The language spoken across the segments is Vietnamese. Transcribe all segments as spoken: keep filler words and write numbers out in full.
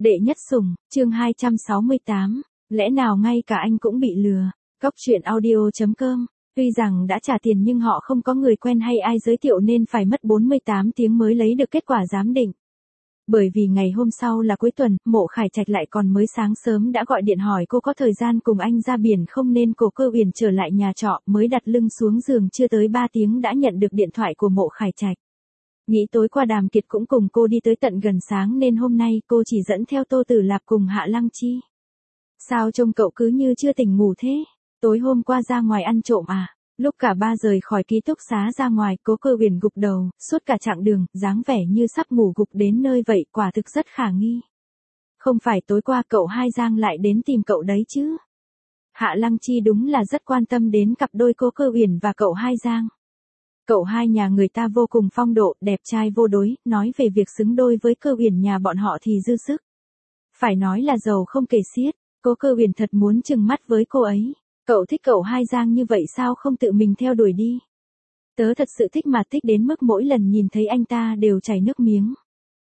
Đệ nhất sủng, chương hai trăm sáu mươi tám, lẽ nào ngay cả anh cũng bị lừa. Cóc truyện audio chấm com. Tuy rằng đã trả tiền nhưng họ không có người quen hay ai giới thiệu nên phải mất bốn mươi tám tiếng mới lấy được kết quả giám định. Bởi vì ngày hôm sau là cuối tuần, Mộ Khải Trạch lại còn mới sáng sớm đã gọi điện hỏi cô có thời gian cùng anh ra biển không, nên cô Cơ Uyển trở lại nhà trọ, mới đặt lưng xuống giường chưa tới ba tiếng đã nhận được điện thoại của Mộ Khải Trạch. Nghĩ tối qua Đàm Kiệt cũng cùng cô đi tới tận gần sáng nên hôm nay cô chỉ dẫn theo Tô Tử Lạp cùng Hạ Lăng Chi. Sao trông cậu cứ như chưa tỉnh ngủ thế? Tối hôm qua ra ngoài ăn trộm à? Lúc cả ba rời khỏi ký túc xá ra ngoài, Cố Cơ Uyển gục đầu, suốt cả chặng đường, dáng vẻ như sắp ngủ gục đến nơi vậy, quả thực rất khả nghi. Không phải tối qua cậu Hai Giang lại đến tìm cậu đấy chứ? Hạ Lăng Chi đúng là rất quan tâm đến cặp đôi Cố Cơ Uyển và cậu Hai Giang. Cậu hai nhà người ta vô cùng phong độ, đẹp trai vô đối, nói về việc xứng đôi với Cơ Uyển nhà bọn họ thì dư sức. Phải nói là giàu không kể xiết, Cố Cơ Uyển thật muốn trừng mắt với cô ấy. Cậu thích cậu Hai Giang như vậy sao không tự mình theo đuổi đi? Tớ thật sự thích mà thích đến mức mỗi lần nhìn thấy anh ta đều chảy nước miếng.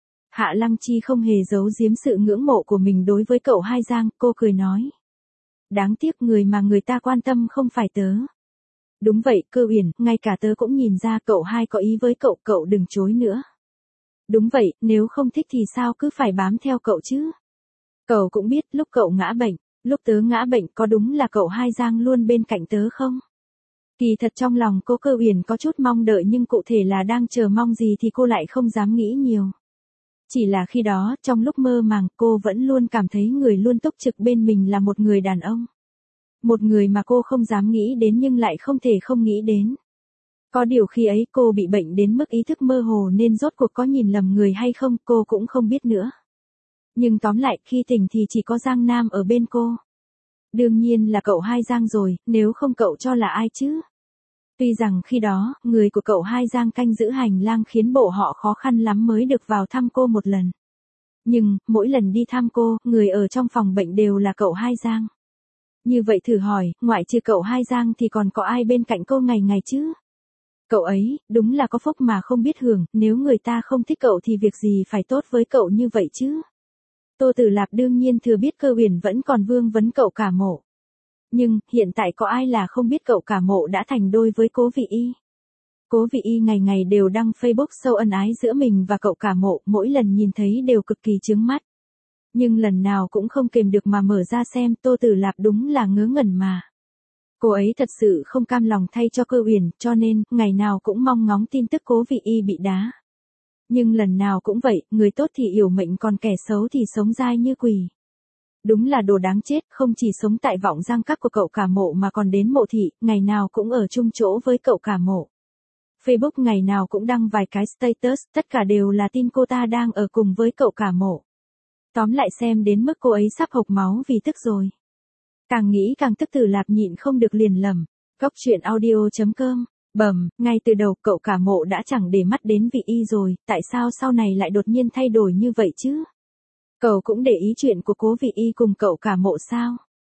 Hạ Lăng Chi không hề giấu giếm sự ngưỡng mộ của mình đối với cậu Hai Giang, cô cười nói. Đáng tiếc người mà người ta quan tâm không phải tớ. Đúng vậy, Cơ Uyển, ngay cả tớ cũng nhìn ra cậu hai có ý với cậu, cậu đừng chối nữa. Đúng vậy, nếu không thích thì sao cứ phải bám theo cậu chứ? Cậu cũng biết lúc cậu ngã bệnh, lúc tớ ngã bệnh có đúng là cậu Hai Giang luôn bên cạnh tớ không? Kỳ thật trong lòng cô Cơ Uyển có chút mong đợi nhưng cụ thể là đang chờ mong gì thì cô lại không dám nghĩ nhiều. Chỉ là khi đó, trong lúc mơ màng, cô vẫn luôn cảm thấy người luôn túc trực bên mình là một người đàn ông. Một người mà cô không dám nghĩ đến nhưng lại không thể không nghĩ đến. Có điều khi ấy cô bị bệnh đến mức ý thức mơ hồ nên rốt cuộc có nhìn lầm người hay không cô cũng không biết nữa. Nhưng tóm lại khi tỉnh thì chỉ có Giang Nam ở bên cô. Đương nhiên là cậu Hai Giang rồi, nếu không cậu cho là ai chứ? Tuy rằng khi đó, người của cậu Hai Giang canh giữ hành lang khiến bộ họ khó khăn lắm mới được vào thăm cô một lần. Nhưng, mỗi lần đi thăm cô, người ở trong phòng bệnh đều là cậu Hai Giang. Như vậy thử hỏi, ngoại trừ cậu Hai Giang thì còn có ai bên cạnh cô ngày ngày chứ? Cậu ấy, đúng là có phúc mà không biết hưởng, nếu người ta không thích cậu thì việc gì phải tốt với cậu như vậy chứ? Tô Tử Lạp đương nhiên thừa biết Cơ Uyển vẫn còn vương vấn cậu Cả Mộ. Nhưng, hiện tại có ai là không biết cậu Cả Mộ đã thành đôi với Cố Vị Y? Cố Vị Y ngày ngày đều đăng Facebook sâu ân ái giữa mình và cậu Cả Mộ, mỗi lần nhìn thấy đều cực kỳ chướng mắt. Nhưng lần nào cũng không kềm được mà mở ra xem, Tô Tử Lạp đúng là ngớ ngẩn mà. Cô ấy thật sự không cam lòng thay cho Cơ Uyển, cho nên, ngày nào cũng mong ngóng tin tức Cố Vị Y bị đá. Nhưng lần nào cũng vậy, người tốt thì yểu mệnh còn kẻ xấu thì sống dai như quỷ. Đúng là đồ đáng chết, không chỉ sống tại vọng giang các của cậu Cả Mộ mà còn đến Mộ Thị, ngày nào cũng ở chung chỗ với cậu Cả Mộ. Facebook ngày nào cũng đăng vài cái status, tất cả đều là tin cô ta đang ở cùng với cậu Cả Mộ. Tóm lại xem đến mức cô ấy sắp hộc máu vì tức rồi. Càng nghĩ càng tức, Tử Lạp nhịn không được liền lầm. Cóc truyện audio chấm com. Bầm, ngay từ đầu cậu Cả Mộ đã chẳng để mắt đến Vị Y rồi, tại sao sau này lại đột nhiên thay đổi như vậy chứ? Cậu cũng để ý chuyện của Cố Vị Y cùng cậu Cả Mộ sao?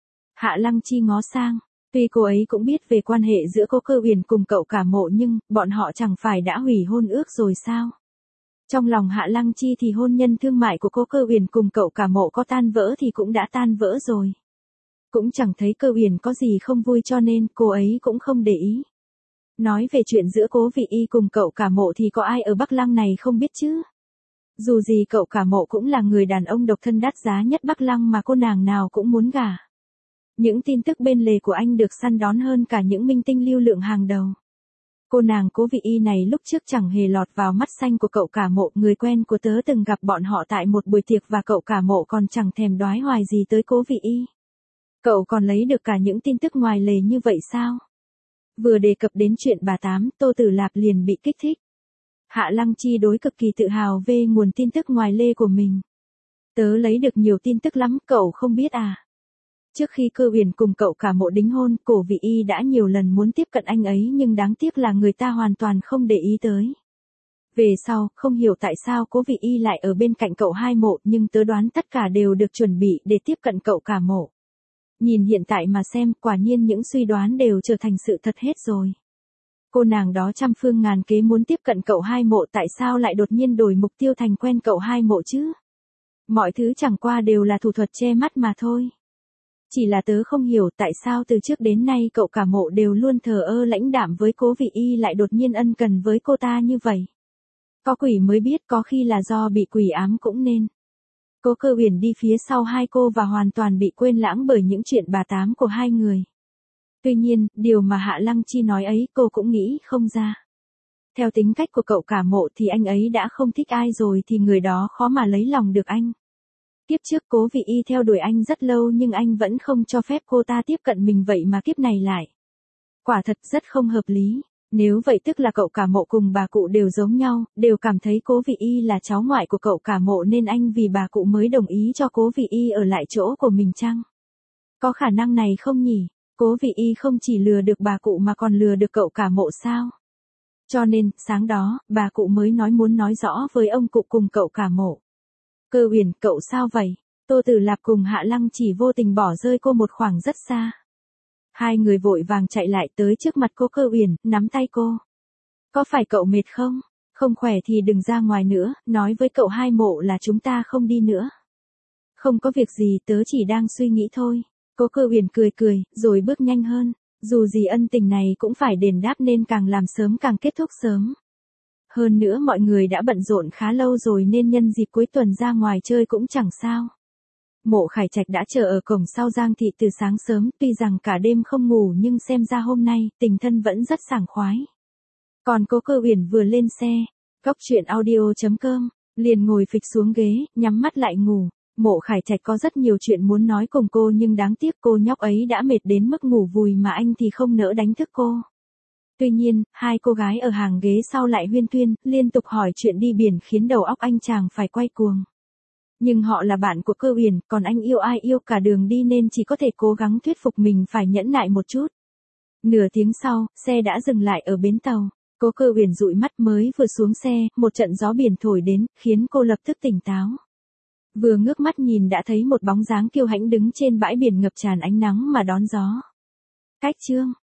Hạ Lăng Chi ngó sang. Tuy cô ấy cũng biết về quan hệ giữa cô Cơ Uyển cùng cậu Cả Mộ nhưng, bọn họ chẳng phải đã hủy hôn ước rồi sao? Trong lòng Hạ Lăng Chi thì hôn nhân thương mại của cô Cơ Uyển cùng cậu Cả Mộ có tan vỡ thì cũng đã tan vỡ rồi. Cũng chẳng thấy Cơ Uyển có gì không vui cho nên cô ấy cũng không để ý. Nói về chuyện giữa Cố Vị Y cùng cậu Cả Mộ thì có ai ở Bắc Lăng này không biết chứ? Dù gì cậu Cả Mộ cũng là người đàn ông độc thân đắt giá nhất Bắc Lăng mà cô nàng nào cũng muốn gả. Những tin tức bên lề của anh được săn đón hơn cả những minh tinh lưu lượng hàng đầu. Cô nàng Cố Vị Y này lúc trước chẳng hề lọt vào mắt xanh của cậu Cả Mộ, người quen của tớ từng gặp bọn họ tại một buổi tiệc và cậu Cả Mộ còn chẳng thèm đoái hoài gì tới Cố Vị Y. Cậu còn lấy được cả những tin tức ngoài lề như vậy sao? Vừa đề cập đến chuyện bà Tám, Tô Tử Lạp liền bị kích thích. Hạ Lăng Chi đối cực kỳ tự hào về nguồn tin tức ngoài lề của mình. Tớ lấy được nhiều tin tức lắm, cậu không biết à? Trước khi Cơ Uyển cùng cậu Cả Mộ đính hôn, Cố Vị Y đã nhiều lần muốn tiếp cận anh ấy nhưng đáng tiếc là người ta hoàn toàn không để ý tới. Về sau, không hiểu tại sao Cố Vị Y lại ở bên cạnh cậu Hai Mộ nhưng tớ đoán tất cả đều được chuẩn bị để tiếp cận cậu Cả Mộ. Nhìn hiện tại mà xem, quả nhiên những suy đoán đều trở thành sự thật hết rồi. Cô nàng đó trăm phương ngàn kế muốn tiếp cận cậu Hai Mộ, tại sao lại đột nhiên đổi mục tiêu thành quen cậu Hai Mộ chứ? Mọi thứ chẳng qua đều là thủ thuật che mắt mà thôi. Chỉ là tớ không hiểu tại sao từ trước đến nay cậu cả mộ đều luôn thờ ơ lãnh đạm với Cố Vị Y lại đột nhiên ân cần với cô ta như vậy. Có quỷ mới biết, có khi là do bị quỷ ám cũng nên. Cố Cơ Uyển đi phía sau hai cô và hoàn toàn bị quên lãng bởi những chuyện bà tám của hai người. Tuy nhiên, điều mà Hạ Lăng Chi nói ấy cô cũng nghĩ không ra. Theo tính cách của cậu cả mộ thì anh ấy đã không thích ai rồi thì người đó khó mà lấy lòng được anh. Kiếp trước Cố Vị Y theo đuổi anh rất lâu nhưng anh vẫn không cho phép cô ta tiếp cận mình, vậy mà kiếp này lại. Quả thật rất không hợp lý. Nếu vậy tức là cậu cả mộ cùng bà cụ đều giống nhau, đều cảm thấy Cố Vị Y là cháu ngoại của cậu cả mộ nên anh vì bà cụ mới đồng ý cho Cố Vị Y ở lại chỗ của mình chăng? Có khả năng này không nhỉ? Cố Vị Y không chỉ lừa được bà cụ mà còn lừa được cậu cả mộ sao? Cho nên, sáng đó, bà cụ mới nói muốn nói rõ với ông cụ cùng cậu cả mộ. Cơ Uyển, cậu sao vậy? Tô Tử Lạp cùng Hạ Lăng chỉ vô tình bỏ rơi cô một khoảng rất xa. Hai người vội vàng chạy lại tới trước mặt cô Cơ Uyển, nắm tay cô. Có phải cậu mệt không? Không khỏe thì đừng ra ngoài nữa, nói với cậu hai mộ là chúng ta không đi nữa. Không có việc gì, tớ chỉ đang suy nghĩ thôi. Cô Cơ Uyển cười cười, rồi bước nhanh hơn. Dù gì ân tình này cũng phải đền đáp nên càng làm sớm càng kết thúc sớm. Hơn nữa mọi người đã bận rộn khá lâu rồi nên nhân dịp cuối tuần ra ngoài chơi cũng chẳng sao. Mộ Khải Trạch đã chờ ở cổng sau Giang thị từ sáng sớm, tuy rằng cả đêm không ngủ nhưng xem ra hôm nay, tình thân vẫn rất sảng khoái. Còn cô Cơ Uyển vừa lên xe, Cóc Truyện Audio chấm com, liền ngồi phịch xuống ghế, nhắm mắt lại ngủ. Mộ Khải Trạch có rất nhiều chuyện muốn nói cùng cô nhưng đáng tiếc cô nhóc ấy đã mệt đến mức ngủ vùi mà anh thì không nỡ đánh thức cô. Tuy nhiên, hai cô gái ở hàng ghế sau lại huyên thuyên, liên tục hỏi chuyện đi biển khiến đầu óc anh chàng phải quay cuồng. Nhưng họ là bạn của Cơ Uyển, còn anh yêu ai yêu cả đường đi nên chỉ có thể cố gắng thuyết phục mình phải nhẫn nại một chút. Nửa tiếng sau, xe đã dừng lại ở bến tàu. Cô Cơ Uyển dụi mắt mới vừa xuống xe, một trận gió biển thổi đến, khiến cô lập tức tỉnh táo. Vừa ngước mắt nhìn đã thấy một bóng dáng kiêu hãnh đứng trên bãi biển ngập tràn ánh nắng mà đón gió. Cách chương